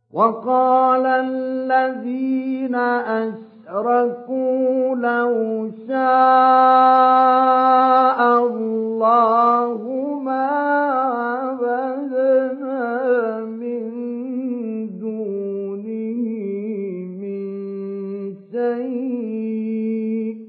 وقال الذين أشركوا لو شاء الله ما عبدنا من دونه من شيء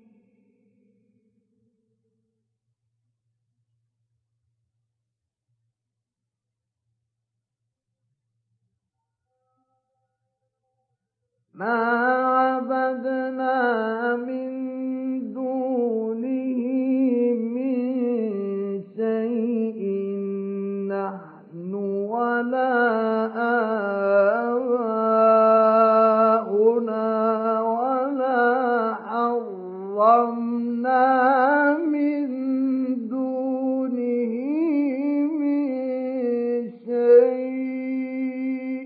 نحن ولا آباؤنا ولا حرمنا من دونه من شيء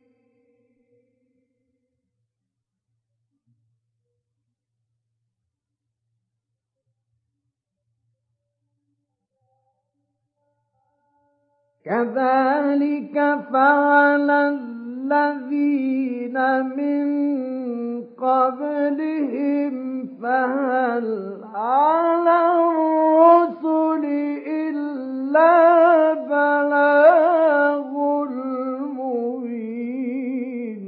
كذلك فعل الذين من قبلهم فهل على الرسل إلا البلاغ المبين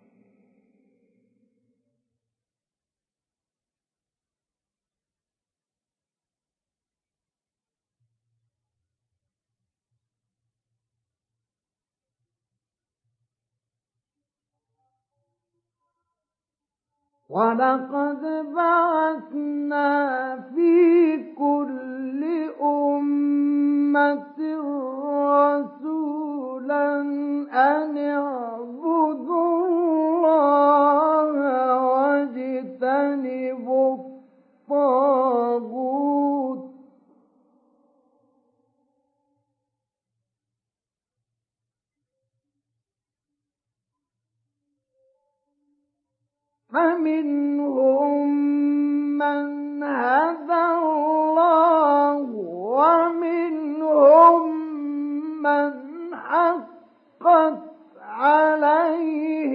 ولقد بعثنا في كل أمة رسولا أن اعبدوا الله واجتنبوا الطاغوت فمنهم من هدى الله ومنهم من حقت عليه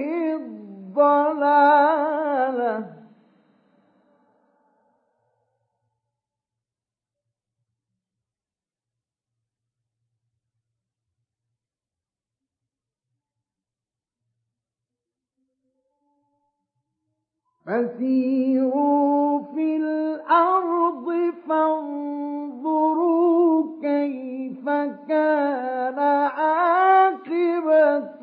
الضلالة فسيروا في الأرض فانظروا كيف كان عاقبة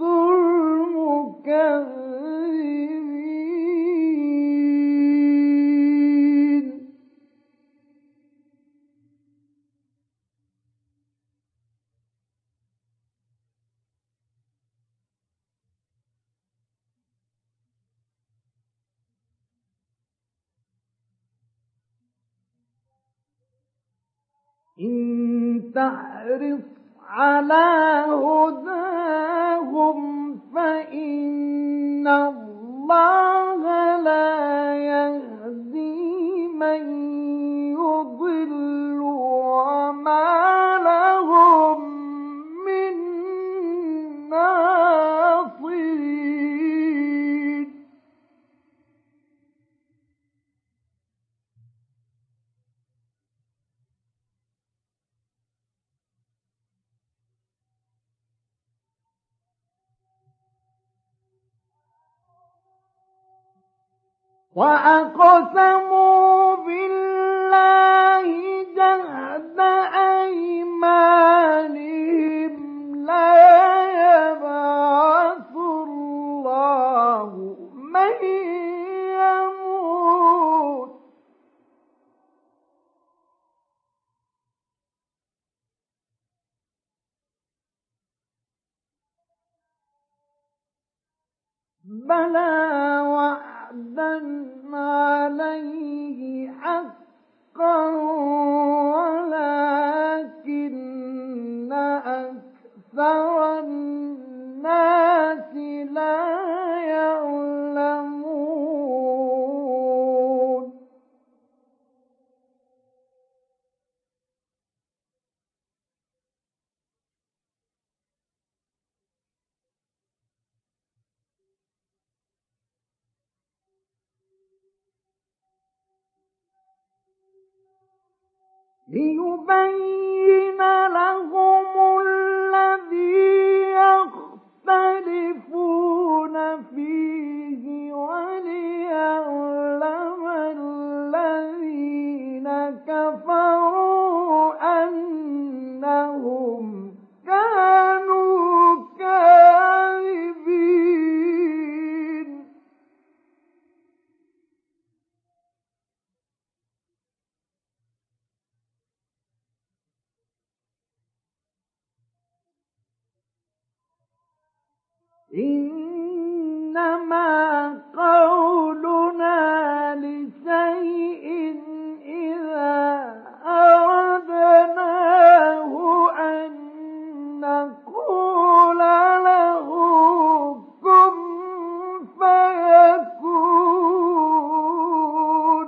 المكذبين إن تحرص على هداهم فإن الله لا يهدي من يضل وما لهم من ناصرين وأقسموا بالله جهد أيمانهم لا يبعث الله من يموت بلى وعدا عليه حقا ولكن أكثر الناس لا يعلمون ليبين لهم الذي يختلفون فيه وليعلم الذين كفروا أنهم كانوا كاذبين. إنما قولنا لشيء إذا أردناه أن نقول له كن فيكون.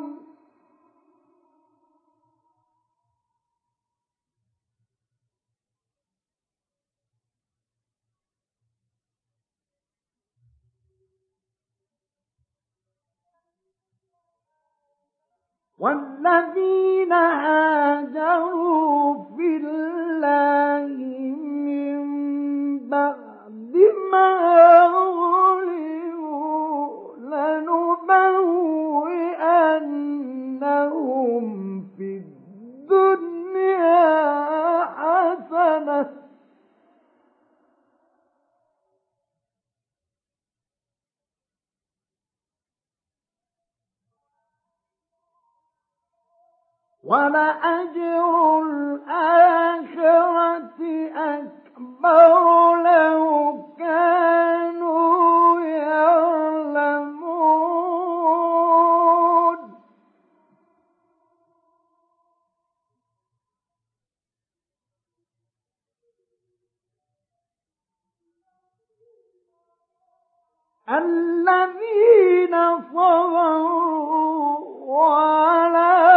والذين هاجروا في الله من بعد ما غلبوا لنبوئنهم في الدنيا حسنة ولأجر الآخرة أكبر لو كانوا يعلمون. الذين صبروا وعلى